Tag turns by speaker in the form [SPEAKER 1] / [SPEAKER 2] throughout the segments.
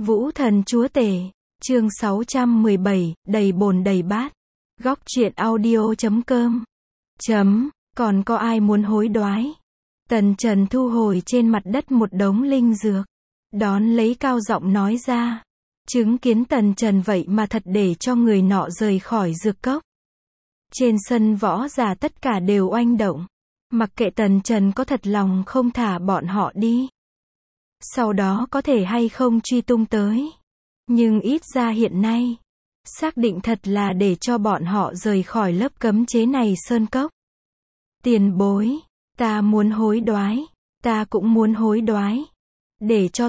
[SPEAKER 1] Vũ Thần Chúa Tể, chương 617, đầy bồn đầy bát. Góc truyện audio.com. Còn có ai muốn hối đoái? Tần Trần thu hồi trên mặt đất một đống linh dược. Đón lấy cao giọng nói ra. Chứng kiến Tần Trần vậy mà thật để cho người nọ rời khỏi dược cốc. Trên sân võ giả tất cả đều oanh động. Mặc kệ Tần Trần có thật lòng không thả bọn họ đi. Sau đó có thể hay không truy tung tới. Nhưng ít ra hiện nay, xác định thật là để cho bọn họ rời khỏi lớp cấm chế này sơn cốc. Tiền bối, ta muốn hối đoái, ta cũng muốn hối đoái. Để cho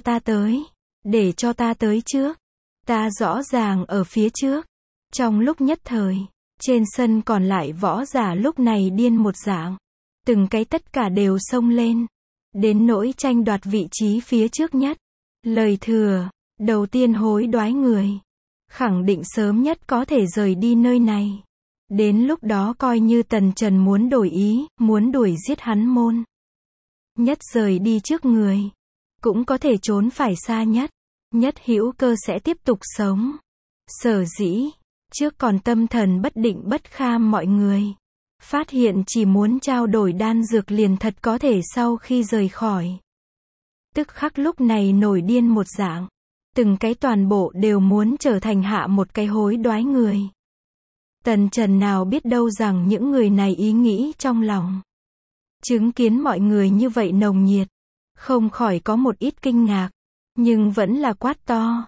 [SPEAKER 1] ta tới trước. Ta rõ ràng ở phía trước. Trong lúc nhất thời, trên sân còn lại võ giả lúc này điên một dạng. Từng cái tất cả đều xông lên. Đến nỗi tranh đoạt vị trí phía trước nhất. Lời thừa, đầu tiên hối đoái người. Khẳng định sớm nhất có thể rời đi nơi này. Đến lúc đó coi như Tần Trần muốn đổi ý, muốn đuổi giết hắn môn. Nhất rời đi trước người. Cũng có thể trốn phải xa nhất. Nhất hữu cơ sẽ tiếp tục sống. Sở dĩ, trước còn tâm thần bất định bất kham mọi người. Phát hiện chỉ muốn trao đổi đan dược liền thật có thể sau khi rời khỏi. Tức khắc lúc này nổi điên một dạng. Từng cái toàn bộ đều muốn trở thành hạ một cái hối đoái người. Tần Trần nào biết đâu rằng những người này ý nghĩ trong lòng. Chứng kiến mọi người như vậy nồng nhiệt. Không khỏi có một ít kinh ngạc. Nhưng vẫn là quát to.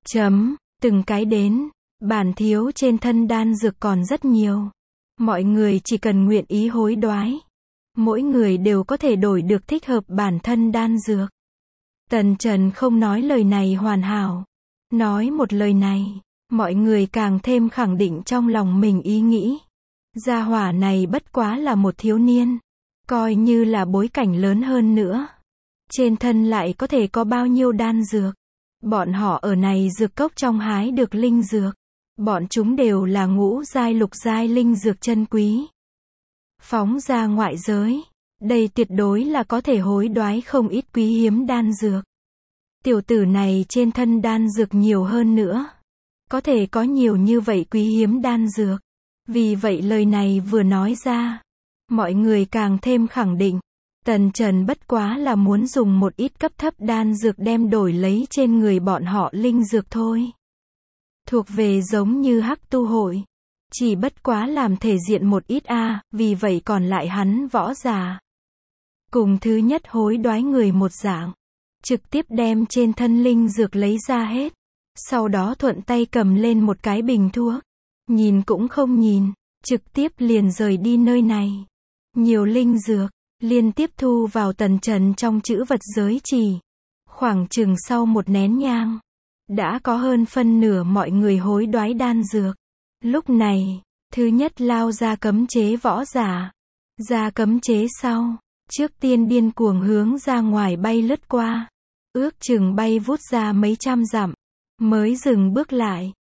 [SPEAKER 1] Từng cái đến. Bản thiếu trên thân đan dược còn rất nhiều. Mọi người chỉ cần nguyện ý hối đoái. Mỗi người đều có thể đổi được thích hợp bản thân đan dược. Tần Trần không nói lời này hoàn hảo. Nói một lời này, mọi người càng thêm khẳng định trong lòng mình ý nghĩ. Gia hỏa này bất quá là một thiếu niên. Coi như là bối cảnh lớn hơn nữa. Trên thân lại có thể có bao nhiêu đan dược. Bọn họ ở này dược cốc trong hái được linh dược. Bọn chúng đều là ngũ giai lục giai linh dược chân quý. Phóng ra ngoại giới. Đây tuyệt đối là có thể hối đoái không ít quý hiếm đan dược. Tiểu tử này trên thân đan dược nhiều hơn nữa. Có thể có nhiều như vậy quý hiếm đan dược. Vì vậy lời này vừa nói ra. Mọi người càng thêm khẳng định. Tần Trần bất quá là muốn dùng một ít cấp thấp đan dược đem đổi lấy trên người bọn họ linh dược thôi. Thuộc về giống như Hắc Tu hội. Chỉ bất quá làm thể diện một ít vì vậy còn lại hắn võ giả. Cùng thứ nhất hối đoái người một dạng. Trực tiếp đem trên thân linh dược lấy ra hết. Sau đó thuận tay cầm lên một cái bình thuốc. Nhìn cũng không nhìn. Trực tiếp liền rời đi nơi này. Nhiều linh dược. Liên tiếp thu vào Tần Trần trong chữ vật giới chỉ. Khoảng chừng sau một nén nhang. Đã có hơn phân nửa mọi người hối đoái đan dược. Lúc này, thứ nhất lao ra cấm chế võ giả. Ra cấm chế sau. Trước tiên điên cuồng hướng ra ngoài bay lướt qua. Ước chừng bay vút ra mấy trăm dặm. Mới dừng bước lại.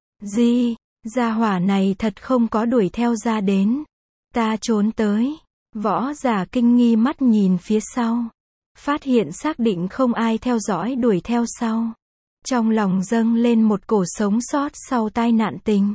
[SPEAKER 1] Gia hỏa này thật không có đuổi theo ra đến. Ta trốn tới. Võ giả kinh nghi mắt nhìn phía sau. Phát hiện xác định không ai theo dõi đuổi theo sau. Trong lòng dâng lên một cổ sống sót sau tai nạn tình.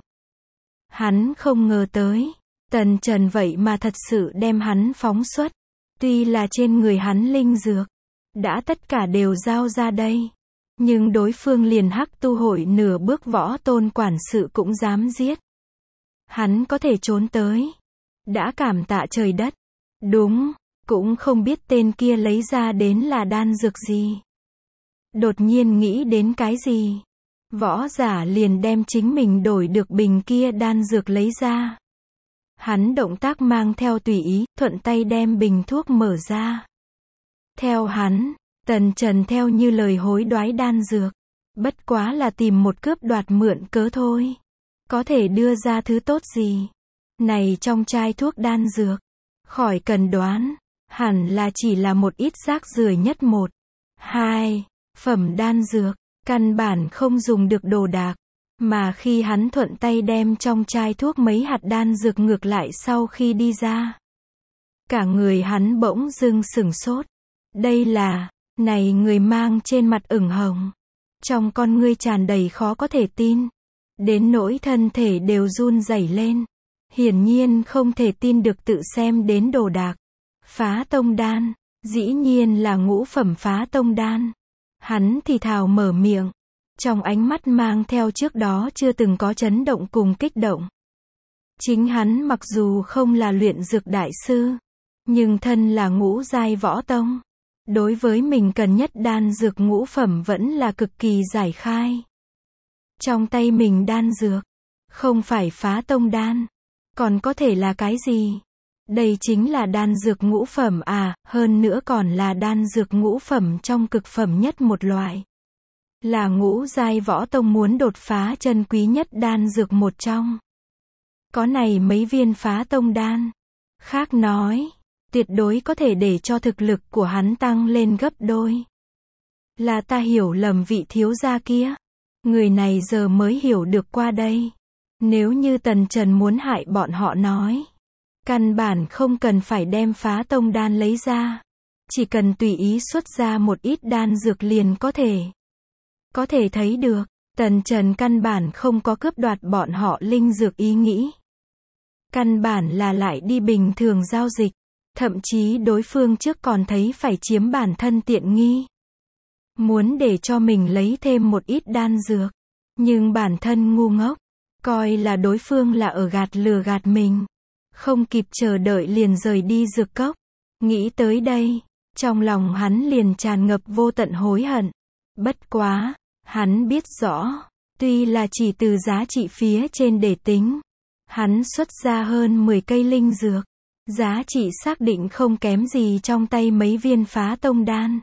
[SPEAKER 1] Hắn không ngờ tới. Tần Trần vậy mà thật sự đem hắn phóng xuất. Tuy là trên người hắn linh dược. Đã tất cả đều giao ra đây. Nhưng đối phương liền Hắc Tu hội nửa bước võ tôn quản sự cũng dám giết. Hắn có thể trốn tới. Đã cảm tạ trời đất. Đúng, cũng không biết tên kia lấy ra đến là đan dược gì. Đột nhiên nghĩ đến cái gì. Võ giả liền đem chính mình đổi được bình kia đan dược lấy ra. Hắn động tác mang theo tùy ý, thuận tay đem bình thuốc mở ra. Theo hắn, Tần Trần theo như lời hối đoái đan dược. Bất quá là tìm một cướp đoạt mượn cớ thôi. Có thể đưa ra thứ tốt gì. Này trong chai thuốc đan dược. Khỏi cần đoán. Hẳn là chỉ là một ít rác rưởi nhất 1, 2 phẩm đan dược. Căn bản không dùng được đồ đạc. Mà khi hắn thuận tay đem trong chai thuốc mấy hạt đan dược ngược lại sau khi đi ra. Cả người hắn bỗng dưng sửng sốt. Đây là, này người mang trên mặt ửng hồng. Trong con ngươi tràn đầy khó có thể tin. Đến nỗi thân thể đều run rẩy lên. Hiển nhiên không thể tin được tự xem đến đồ đạc. Phá tông đan, dĩ nhiên là ngũ phẩm phá tông đan. Hắn thì thào mở miệng. Trong ánh mắt mang theo trước đó chưa từng có chấn động cùng kích động. Chính hắn mặc dù không là luyện dược đại sư, nhưng thân là ngũ giai võ tông. Đối với mình cần nhất đan dược ngũ phẩm vẫn là cực kỳ giải khai. Trong tay mình đan dược, không phải phá tông đan, còn có thể là cái gì? Đây chính là đan dược ngũ phẩm à, hơn nữa còn là đan dược ngũ phẩm trong cực phẩm nhất một loại. Là ngũ giai võ tông muốn đột phá chân quý nhất đan dược một trong. Có này mấy viên phá tông đan. Khác nói, tuyệt đối có thể để cho thực lực của hắn tăng lên gấp đôi. Là ta hiểu lầm vị thiếu gia kia. Người này giờ mới hiểu được qua đây. Nếu như Tần Trần muốn hại bọn họ nói. Căn bản không cần phải đem phá tông đan lấy ra. Chỉ cần tùy ý xuất ra một ít đan dược liền có thể. Có thể thấy được, Tần Trần căn bản không có cướp đoạt bọn họ linh dược ý nghĩ. Căn bản là lại đi bình thường giao dịch. Thậm chí đối phương trước còn thấy phải chiếm bản thân tiện nghi. Muốn để cho mình lấy thêm một ít đan dược. Nhưng bản thân ngu ngốc. Coi là đối phương là ở lừa gạt mình. Không kịp chờ đợi liền rời đi dược cốc. Nghĩ tới đây, trong lòng hắn liền tràn ngập vô tận hối hận. Bất quá, hắn biết rõ, tuy là chỉ từ giá trị phía trên để tính. Hắn xuất ra hơn 10 cây linh dược. Giá trị xác định không kém gì trong tay mấy viên phá tông đan.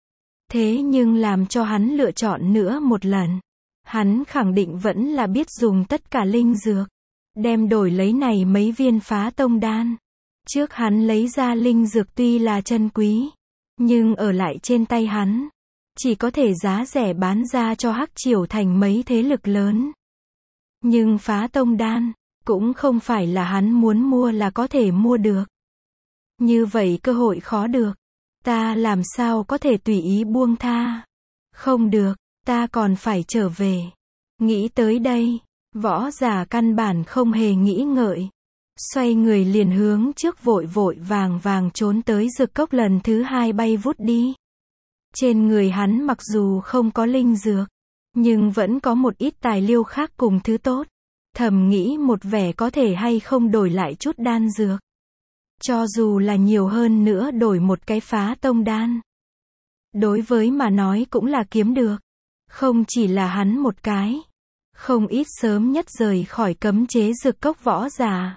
[SPEAKER 1] Thế nhưng làm cho hắn lựa chọn nữa một lần. Hắn khẳng định vẫn là biết dùng tất cả linh dược. Đem đổi lấy này mấy viên phá tông đan. Trước hắn lấy ra linh dược tuy là chân quý. Nhưng ở lại trên tay hắn. Chỉ có thể giá rẻ bán ra cho Hắc Triều Thành mấy thế lực lớn. Nhưng phá tông đan. Cũng không phải là hắn muốn mua là có thể mua được. Như vậy cơ hội khó được. Ta làm sao có thể tùy ý buông tha. Không được, ta còn phải trở về. Nghĩ tới đây, võ giả căn bản không hề nghĩ ngợi. Xoay người liền hướng trước vội vội vàng vàng trốn tới dược cốc lần thứ 2 bay vút đi. Trên người hắn mặc dù không có linh dược, nhưng vẫn có một ít tài liệu khác cùng thứ tốt. Thầm nghĩ một vẻ có thể hay không đổi lại chút đan dược. Cho dù là nhiều hơn nữa đổi một cái phá tông đan. Đối với mà nói cũng là kiếm được. Không chỉ là hắn một cái. Không ít sớm nhất rời khỏi cấm chế dược cốc võ giả.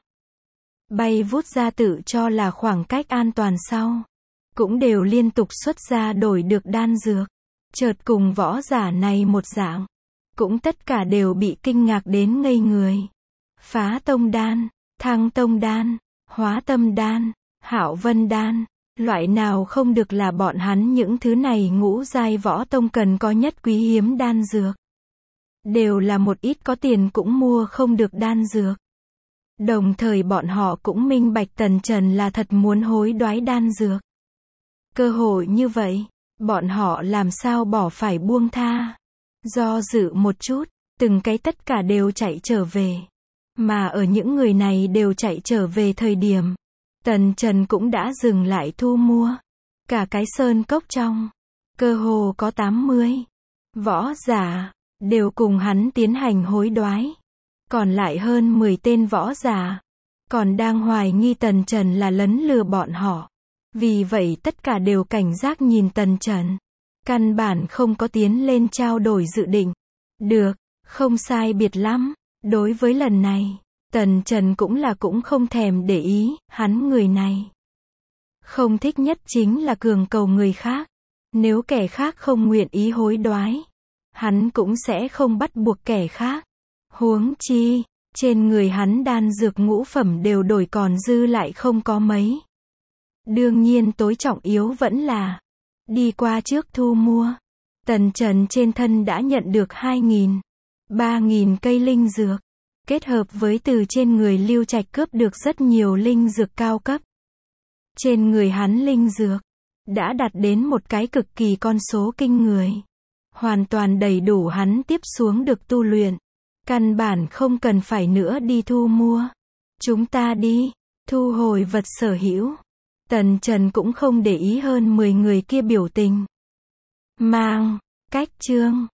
[SPEAKER 1] Bay vút ra tự cho là khoảng cách an toàn sau. Cũng đều liên tục xuất ra đổi được đan dược. Chợt cùng võ giả này một dạng. Cũng tất cả đều bị kinh ngạc đến ngây người. Phá tông đan, thăng tông đan, hóa tâm đan, hạo vân đan. Loại nào không được là bọn hắn những thứ này ngũ giai võ tông cần có nhất quý hiếm đan dược. Đều là một ít có tiền cũng mua không được đan dược. Đồng thời bọn họ cũng minh bạch Tần Trần là thật muốn hối đoái đan dược. Cơ hội như vậy, bọn họ làm sao bỏ phải buông tha. Do dự một chút, từng cái tất cả đều chạy trở về. Mà ở những người này đều chạy trở về thời điểm, Tần Trần cũng đã dừng lại thu mua. Cả cái sơn cốc trong, cơ hồ có 80 võ giả, đều cùng hắn tiến hành hối đoái. Còn lại hơn 10 tên võ giả, còn đang hoài nghi Tần Trần là lấn lừa bọn họ. Vì vậy tất cả đều cảnh giác nhìn Tần Trần. Căn bản không có tiến lên trao đổi dự định. Được, không sai biệt lắm. Đối với lần này, Tần Trần cũng không thèm để ý, hắn người này. Không thích nhất chính là cường cầu người khác. Nếu kẻ khác không nguyện ý hối đoái, hắn cũng sẽ không bắt buộc kẻ khác. Huống chi, trên người hắn đan dược ngũ phẩm đều đổi còn dư lại không có mấy. Đương nhiên tối trọng yếu vẫn là đi qua trước thu mua. Tần Trần trên thân đã nhận được 2.000, 3.000 cây linh dược. Kết hợp với từ trên người Lưu Trạch cướp được rất nhiều linh dược cao cấp. Trên người hắn linh dược đã đạt đến một cái cực kỳ con số kinh người. hoàn toàn đầy đủ hắn tiếp xuống được tu luyện. Căn bản không cần phải nữa đi thu mua. Chúng ta đi, thu hồi vật sở hữu. Tần Trần cũng không để ý hơn 10 người kia biểu tình. Mang, cách chương.